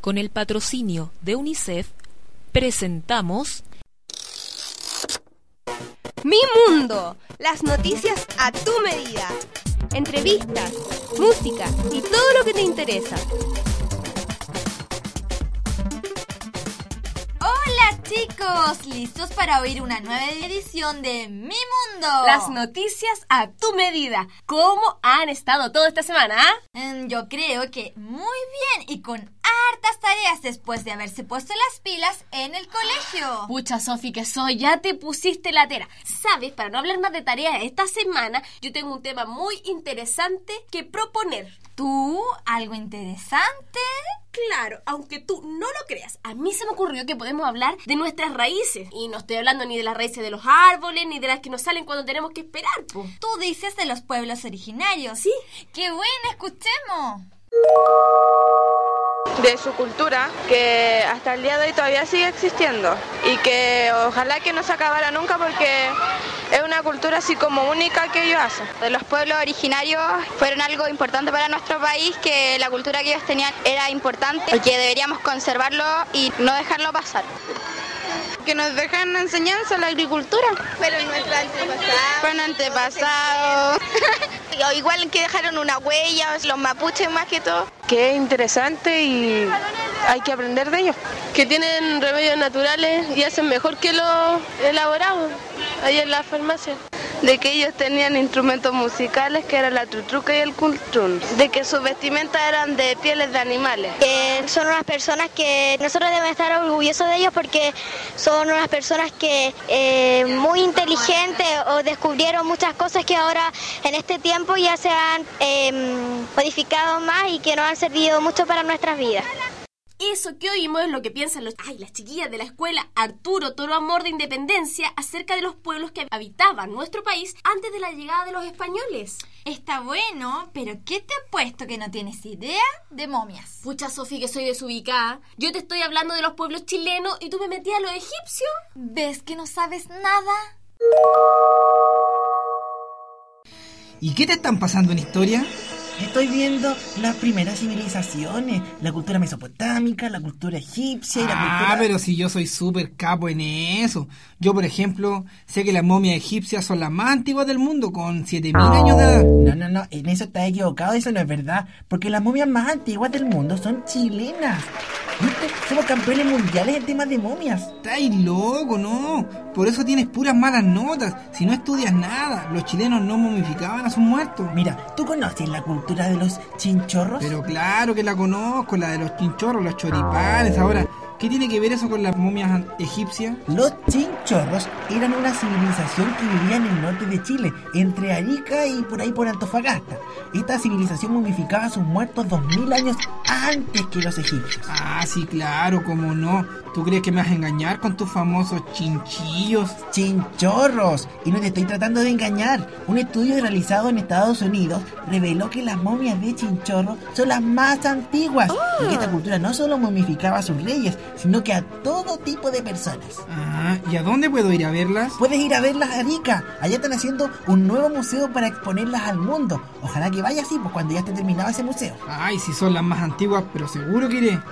con el patrocinio de UNICEF, presentamos Mi Mundo, las noticias a tu medida. Entrevistas, música y todo lo que te interesa. Hola chicos, ¿listos para oír una nueva edición de Mi Mundo? Las noticias a tu medida. ¿Cómo han estado toda esta semana? Yo creo que muy bien y con hartas tareas después de haberse puesto las pilas en el colegio. Pucha, Sofi, que soy, ya te pusiste la tela. ¿Sabes? Para no hablar más de tareas esta semana, yo tengo un tema muy interesante que proponer. ¿Tú? ¿Algo interesante? Claro, aunque tú no lo creas, a mí se me ocurrió que podemos hablar de nuestras raíces. Y no estoy hablando ni de las raíces de los árboles, ni de las que nos salen cuando tenemos que esperar, po. Tú dices de los pueblos originarios. Sí. ¡Qué bueno! ¡Escuchemos! De su cultura, que hasta el día de hoy todavía sigue existiendo y que ojalá que no se acabara nunca porque es una cultura así como única que ellos hacen. De los pueblos originarios fueron algo importante para nuestro país, que la cultura que ellos tenían era importante y que deberíamos conservarlo y no dejarlo pasar. Que nos dejan enseñanza la agricultura. Pero nuestros antepasados. Fueron antepasados. Igual que dejaron una huella, los mapuches más que todo. Que es interesante y hay que aprender de ellos. Que tienen remedios naturales y hacen mejor que los elaborados ahí en la farmacia. De que ellos tenían instrumentos musicales que eran la tutruca y el cultrún. De que sus vestimentas eran de pieles de animales. Son unas personas que nosotros debemos estar orgullosos de ellos porque son unas personas que muy inteligentes o descubrieron muchas cosas que ahora en este tiempo ya se han modificado más y que nos han servido mucho para nuestras vidas. Eso que oímos es lo que piensan las chiquillas de la escuela Arturo Toro Amor de Independencia acerca de los pueblos que habitaban nuestro país antes de la llegada de los españoles. Está bueno, pero ¿qué te ha puesto que no tienes idea de momias? Pucha, Sofi, que soy desubicada. Yo te estoy hablando de los pueblos chilenos y tú me metías a los egipcios. ¿Ves que no sabes nada? ¿Y qué te están pasando en historia? Estoy viendo las primeras civilizaciones, la cultura mesopotámica, la cultura egipcia y la cultura... pero si yo soy súper capo en eso. Yo, por ejemplo, sé que las momias egipcias son las más antiguas del mundo, con 7.000 años de edad. No, en eso estás equivocado, eso no es verdad, porque las momias más antiguas del mundo son chilenas. ¿Viste? Somos campeones mundiales en temas de momias. Estáis loco, ¿no? Por eso tienes puras malas notas, si no estudias nada. Los chilenos no momificaban a sus muertos. Mira, ¿tú conoces la cultura de los chinchorros? Pero claro que la conozco, la de los chinchorros, los choripanes. Ahora, ¿qué tiene que ver eso con las momias egipcias? Los chinchorros eran una civilización que vivía en el norte de Chile, entre Arica y por ahí por Antofagasta. Esta civilización momificaba a sus muertos 2000 años antes que los egipcios. Ah, sí, claro, cómo no. ¿Tú crees que me vas a engañar con tus famosos chinchillos? Chinchorros. Y no te estoy tratando de engañar. Un estudio realizado en Estados Unidos reveló que las momias de chinchorro son las más antiguas. Y que esta cultura no solo momificaba a sus reyes, sino que a todo tipo de personas. Ah, ¿y a dónde puedo ir a verlas? Puedes ir a verlas a Arica. Allá están haciendo un nuevo museo para exponerlas al mundo. Ojalá que vaya así, pues cuando ya esté terminado ese museo. Ay, si son las más antiguas, pero seguro que iré.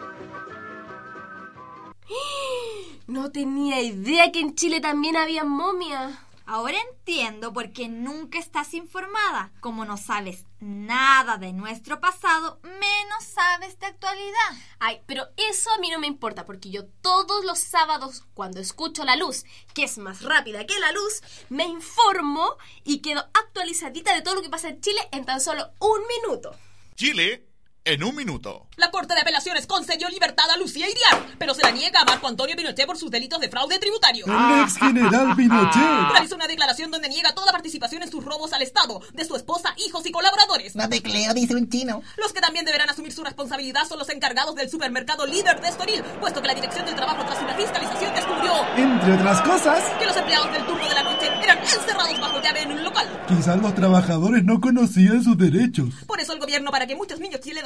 No tenía idea que en Chile también había momias. Ahora entiendo por qué nunca estás informada. Como no sabes nada de nuestro pasado, menos sabes de actualidad. Ay, pero eso a mí no me importa, porque yo todos los sábados, cuando escucho La Luz, que es más rápida que la luz, me informo y quedo actualizadita de todo lo que pasa en Chile en tan solo un minuto. Chile en un minuto. La Corte de Apelaciones concedió libertad a Lucía Iriar, pero se la niega a Marco Antonio Pinochet por sus delitos de fraude tributario. El ex general Pinochet realizó una declaración donde niega toda participación en sus robos al Estado, de su esposa, hijos y colaboradores. No te creo, dice un chino. Los que también deberán asumir su responsabilidad son los encargados del supermercado líder de Estoril, puesto que la Dirección del Trabajo, tras una fiscalización, descubrió, entre otras cosas, que los empleados del turno de la noche eran encerrados bajo llave en un local. Quizás los trabajadores no conocían sus derechos. Por eso el gobierno, para que muchos niños chilenos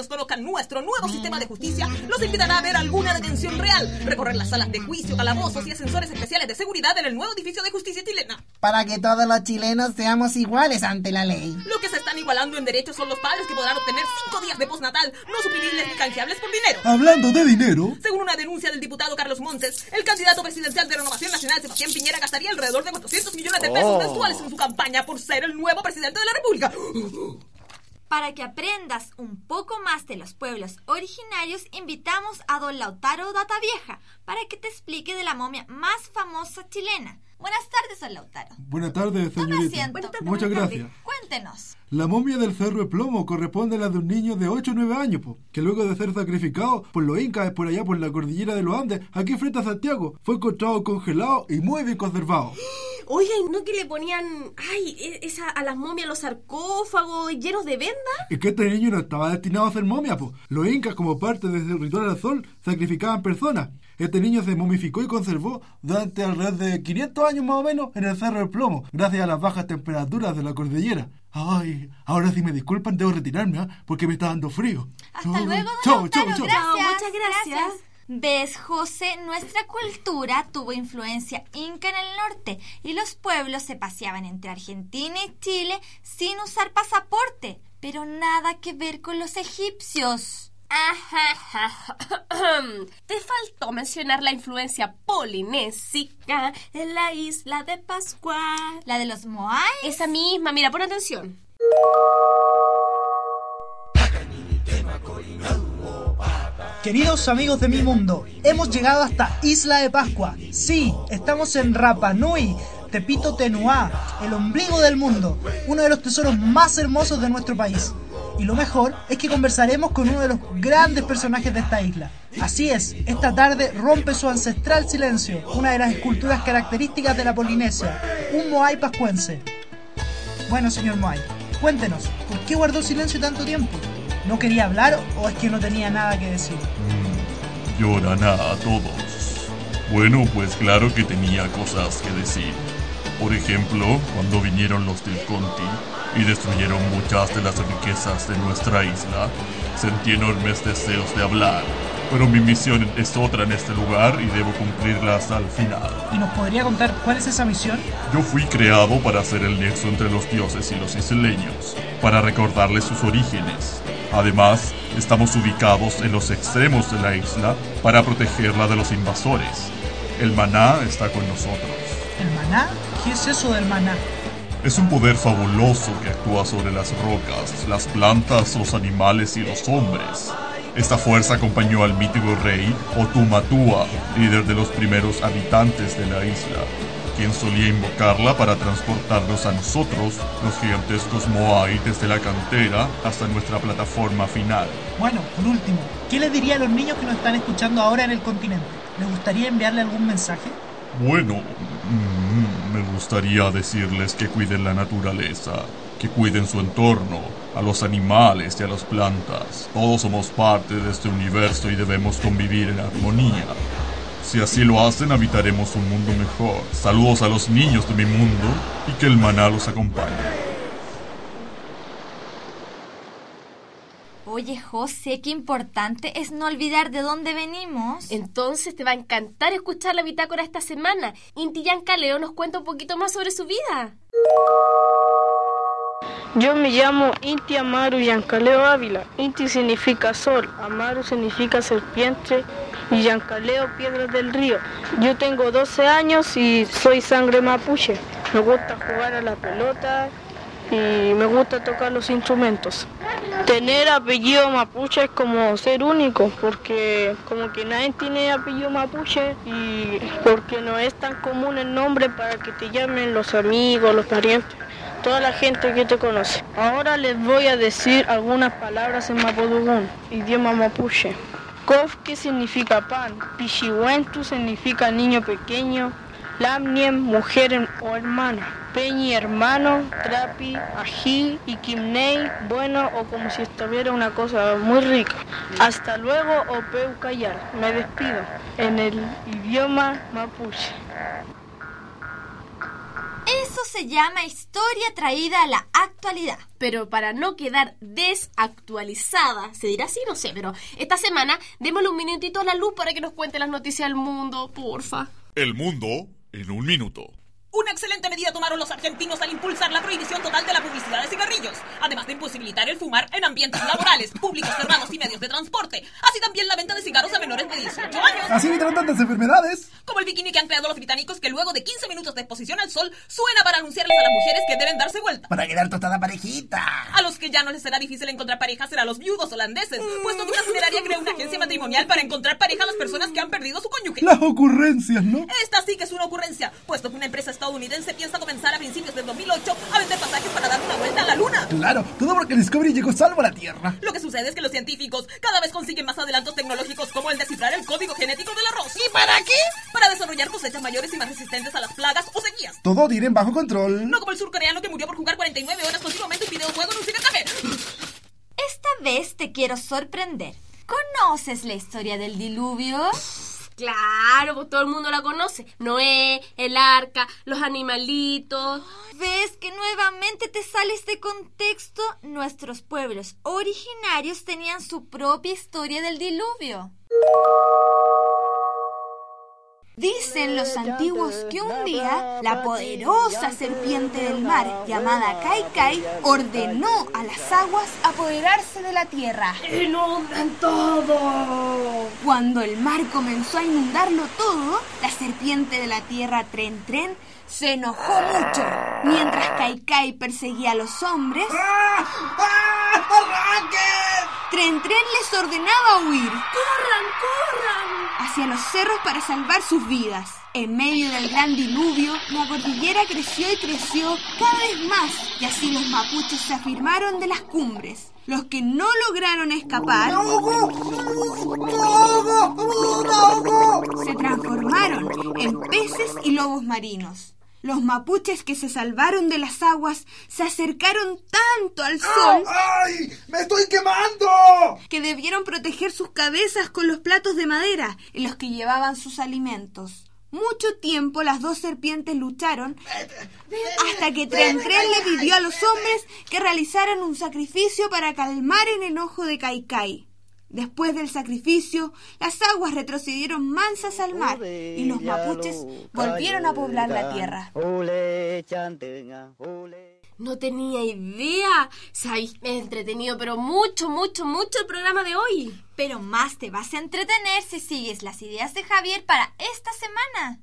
ellos conozcan nuestro nuevo sistema de justicia, los invitará a ver alguna detención real, recorrer las salas de juicio, calabozos y ascensores especiales de seguridad en el nuevo edificio de justicia chilena. Para que todos los chilenos seamos iguales ante la ley. Lo que se están igualando en derechos son los padres que podrán obtener 5 días de postnatal, no suprimibles ni canjeables por dinero. Hablando de dinero, Según una denuncia del diputado Carlos Montes, el candidato presidencial de Renovación Nacional, Sebastián Piñera, gastaría alrededor de 400 millones de pesos mensuales en su campaña por ser el nuevo presidente de la República. Para que aprendas un poco más de los pueblos originarios, invitamos a don Lautaro Datavieja para que te explique de la momia más famosa chilena. Buenas tardes, don Lautaro. buenas tardes, Tome señorita. asiento. Muchas gracias. Cuéntenos. La momia del Cerro de Plomo corresponde a la de un niño de 8 o 9 años, que luego de ser sacrificado por los incas por allá por la cordillera de los Andes, aquí frente a Santiago, fue encontrado congelado y muy bien conservado. Oye, ¿no que le ponían a las momias los sarcófagos llenos de vendas? Es que este niño no estaba destinado a ser momia, Los incas, como parte de su ritual al sol, sacrificaban personas. Este niño se momificó y conservó durante alrededor de 500 años más o menos en el Cerro del Plomo, gracias a las bajas temperaturas de la cordillera. Ay, ahora si me disculpan, debo retirarme, porque me está dando frío. Hasta luego, don Chao, Lautaro. chao, chao. Gracias. Muchas gracias. ¿Ves, José? Nuestra cultura tuvo influencia inca en el norte y los pueblos se paseaban entre Argentina y Chile sin usar pasaporte, pero nada que ver con los egipcios. Te faltó mencionar la influencia polinésica en la isla de Pascua. ¿La de los Moai? Esa misma, mira, pon atención. Queridos amigos de mi mundo, hemos llegado hasta Isla de Pascua. Sí, estamos en Rapa Nui, Tepito Tenuá, el ombligo del mundo, uno de los tesoros más hermosos de nuestro país. Y lo mejor es que conversaremos con uno de los grandes personajes de esta isla. Así es, esta tarde rompe su ancestral silencio, una de las esculturas características de la Polinesia, un Moai pascuense. Bueno, señor Moai, cuéntenos, ¿por qué guardó silencio tanto tiempo? ¿No quería hablar o es que no tenía nada que decir? Lloran a todos. Bueno, pues claro que tenía cosas que decir. Por ejemplo, cuando vinieron los del Conti y destruyeron muchas de las riquezas de nuestra isla, sentí enormes deseos de hablar. Pero mi misión es otra en este lugar y debo cumplirla hasta el final. ¿Y nos podría contar cuál es esa misión? Yo fui creado para hacer el nexo entre los dioses y los isleños, para recordarles sus orígenes. Además, estamos ubicados en los extremos de la isla para protegerla de los invasores. El maná está con nosotros. ¿El maná? ¿Qué es eso del maná? Es un poder fabuloso que actúa sobre las rocas, las plantas, los animales y los hombres. Esta fuerza acompañó al mítico rey Otumatua, líder de los primeros habitantes de la isla, quien solía invocarla para transportarnos a nosotros, los gigantescos Moai, desde la cantera hasta nuestra plataforma final. Bueno, por último, ¿qué les diría a los niños que nos están escuchando ahora en el continente? ¿Les gustaría enviarle algún mensaje? Bueno, me gustaría decirles que cuiden la naturaleza, que cuiden su entorno, a los animales y a las plantas. Todos somos parte de este universo y debemos convivir en armonía. Si así lo hacen, habitaremos un mundo mejor. Saludos a los niños de mi mundo y que el maná los acompañe. Oye, José, qué importante es no olvidar de dónde venimos. Entonces te va a encantar escuchar la bitácora esta semana. Inti Yancaleo nos cuenta un poquito más sobre su vida. Yo me llamo Inti Amaru Yancaleo Ávila. Inti significa sol, Amaru significa serpiente y Yancaleo piedras del río. Yo tengo 12 años y soy sangre mapuche. Me gusta jugar a la pelota y me gusta tocar los instrumentos. Tener apellido mapuche es como ser único, porque como que nadie tiene apellido mapuche y porque no es tan común el nombre para que te llamen los amigos, los parientes, toda la gente que te conoce. Ahora les voy a decir algunas palabras en mapudungún, idioma mapuche. Kof, que significa pan, Pichihuentu significa niño pequeño, Lamniem, mujer o hermana, Peñi, hermano, Trapi, ají y Kimnei, bueno o como si estuviera una cosa muy rica. Hasta luego, Opeu Cayal. Me despido en el idioma mapuche. Eso se llama historia traída a la actualidad. Pero para no quedar desactualizada, se dirá así, no sé, pero esta semana démosle un minutito a la Luz para que nos cuente las noticias del mundo, porfa. El mundo en un minuto. Una excelente medida tomaron los argentinos al impulsar la prohibición total de la publicidad de cigarrillos, además de imposibilitar el fumar en ambientes laborales, públicos cerrados y medios de transporte, así también la venta de cigarros a menores de 18 años. Así evitarán tantas enfermedades. Como el bikini que han creado los británicos, que luego de 15 minutos de exposición al sol suena para anunciarles a las mujeres que deben darse vuelta. Para quedar tostada parejita. A los que ya no les será difícil encontrar pareja serán los viudos holandeses, puesto que una funeraria creó una agencia matrimonial para encontrar pareja a las personas que han perdido su cónyuge. Las ocurrencias, ¿no? Esta sí que es una ocurrencia, puesto que una empresa estadounidense piensa comenzar a principios del 2008 a vender pasajes para dar una vuelta a la Luna. Claro, todo porque Discovery llegó salvo a la Tierra. Lo que sucede es que los científicos cada vez consiguen más adelantos tecnológicos, como el descifrar el código genético del arroz. ¿Y para qué? Para desarrollar cosechas mayores y más resistentes a las plagas o sequías. Todo tienen bajo control. No como el surcoreano que murió por jugar 49 horas continuamente un videojuego en un cibercafé. Esta vez te quiero sorprender. ¿Conoces la historia del diluvio? Claro, pues todo el mundo la conoce. Noé, el arca, los animalitos. ¿Ves que nuevamente te sales de contexto? Nuestros pueblos originarios tenían su propia historia del diluvio. Dicen los antiguos que un día la poderosa serpiente del mar, llamada Kaikai, ordenó a las aguas apoderarse de la tierra. ¡Inunden todo! Cuando el mar comenzó a inundarlo todo, la serpiente de la tierra Tren Tren se enojó mucho. Mientras Kaikai perseguía a los hombres, Tren Tren les ordenaba huir. ¡Corran, corran! Hacia los cerros para salvar sus vidas. En medio del gran diluvio, la cordillera creció y creció cada vez más, y así los mapuches se afirmaron de las cumbres. Los que no lograron escapar se transformaron en peces y lobos marinos. Los mapuches que se salvaron de las aguas se acercaron tanto al sol ¡Ay! ¡Me estoy quemando! que debieron proteger sus cabezas con los platos de madera en los que llevaban sus alimentos. Mucho tiempo las dos serpientes lucharon hasta que Tren Tren le pidió a los hombres que realizaran un sacrificio para calmar el enojo de Kaikai. Después del sacrificio, las aguas retrocedieron mansas al mar y los mapuches volvieron a poblar la tierra. No tenía idea. Se ha entretenido, pero mucho el programa de hoy. Pero más te vas a entretener si sigues las ideas de Javier para esta semana.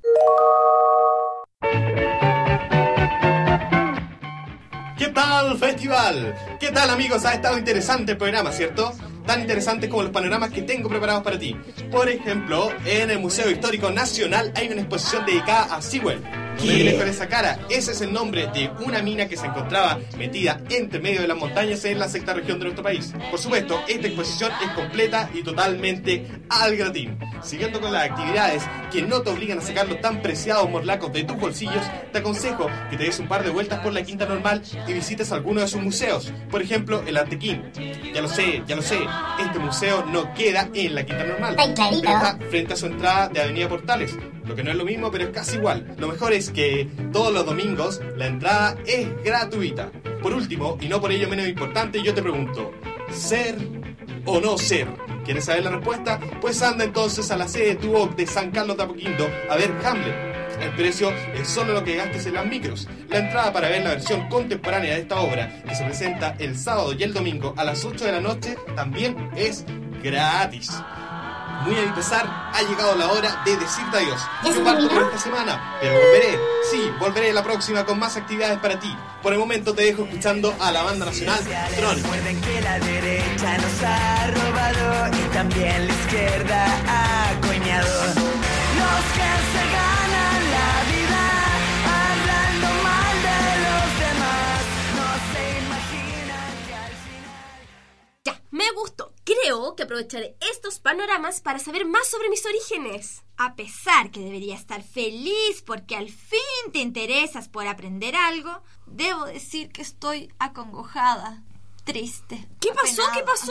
¿Qué tal, festival? ¿Qué tal, amigos? Ha estado interesante el programa, ¿cierto? Tan interesante como los panoramas que tengo preparados para ti. Por ejemplo, en el Museo Histórico Nacional hay una exposición dedicada a Sewell. No me vienes con esa cara. Ese es el nombre de una mina que se encontraba metida entre medio de las montañas en la sexta región de nuestro país. Por supuesto, esta exposición es completa y totalmente al gratín. Siguiendo con las actividades que no te obligan a sacar los tan preciados morlacos de tus bolsillos, te aconsejo que te des un par de vueltas por la Quinta Normal y visites alguno de sus museos. Por ejemplo, el Artequín. Ya lo sé. Este museo no queda en la Quinta Normal, pero está frente a su entrada de Avenida Portales. Lo que no es lo mismo, pero es casi igual. Lo mejor es que todos los domingos la entrada es gratuita. Por último, y no por ello menos importante, yo te pregunto, ¿ser o no ser? ¿Quieres saber la respuesta? Pues anda entonces a la sede TUOC de San Carlos de Apoquindo a ver Hamlet. El precio es solo lo que gastes en las micros. La entrada para ver la versión contemporánea de esta obra, que se presenta el sábado y el domingo a las 8 de la noche, también es gratis. Muy a mi pesar, ha llegado la hora de decirte adiós. Yo parto por esta semana, pero volveré la próxima con más actividades para ti. Por el momento te dejo escuchando a la banda nacional Tron. Recuerden que la derecha nos ha robado y también la izquierda ha coñado. Los que se ganan la vida hablando mal de los demás no se imaginan que al final... Ya, me gustó. Creo que aprovecharé estos panoramas para saber más sobre mis orígenes. A pesar que debería estar feliz porque al fin te interesas por aprender algo, debo decir que estoy acongojada, triste. ¿Qué pasó?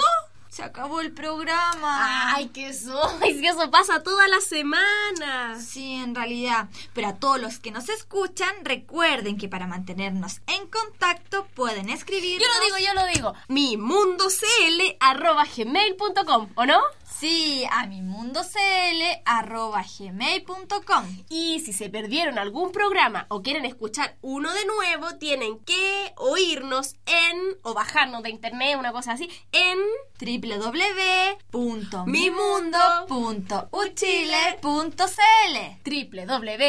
Se acabó el programa. Ay, que eso pasa toda la semana. Sí, en realidad. Pero a todos los que nos escuchan, recuerden que para mantenernos en contacto pueden escribirnos. Yo lo digo. mimundocl@gmail.com, ¿o no? Sí, a mimundocl@gmail.com. Y si se perdieron algún programa o quieren escuchar uno de nuevo, tienen que oírnos o bajarnos de internet, una cosa así, en www.mimundo.uchile.cl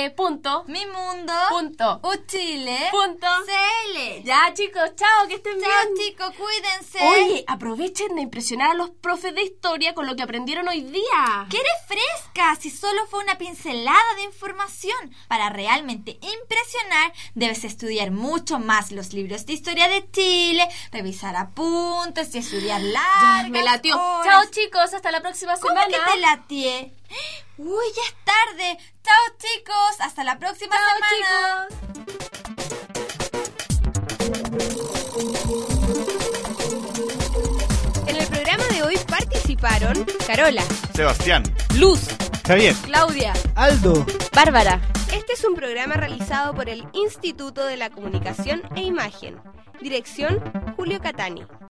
www.mimundo.uchile.cl. Ya, chicos, chao, que estén bien. Chao, chicos, cuídense. Oye, aprovechen de impresionar a los profes de historia con lo que aprendieron hoy día. ¡Qué refresca! Si solo fue una pincelada de información. Para realmente impresionar, debes estudiar mucho más los libros de historia de Chile, revisar apuntes y estudiar largas me latió. horas. Chao, chicos, hasta la próxima semana. ¿Cómo que te latié? Uy, ya es tarde. Chao, chicos, hasta la próxima semana. En el programa de hoy participaron Carola, Sebastián, Luz, Javier, Claudia, Aldo, Bárbara. Este es un programa realizado por el Instituto de la Comunicación e Imagen. Dirección, Julio Catani.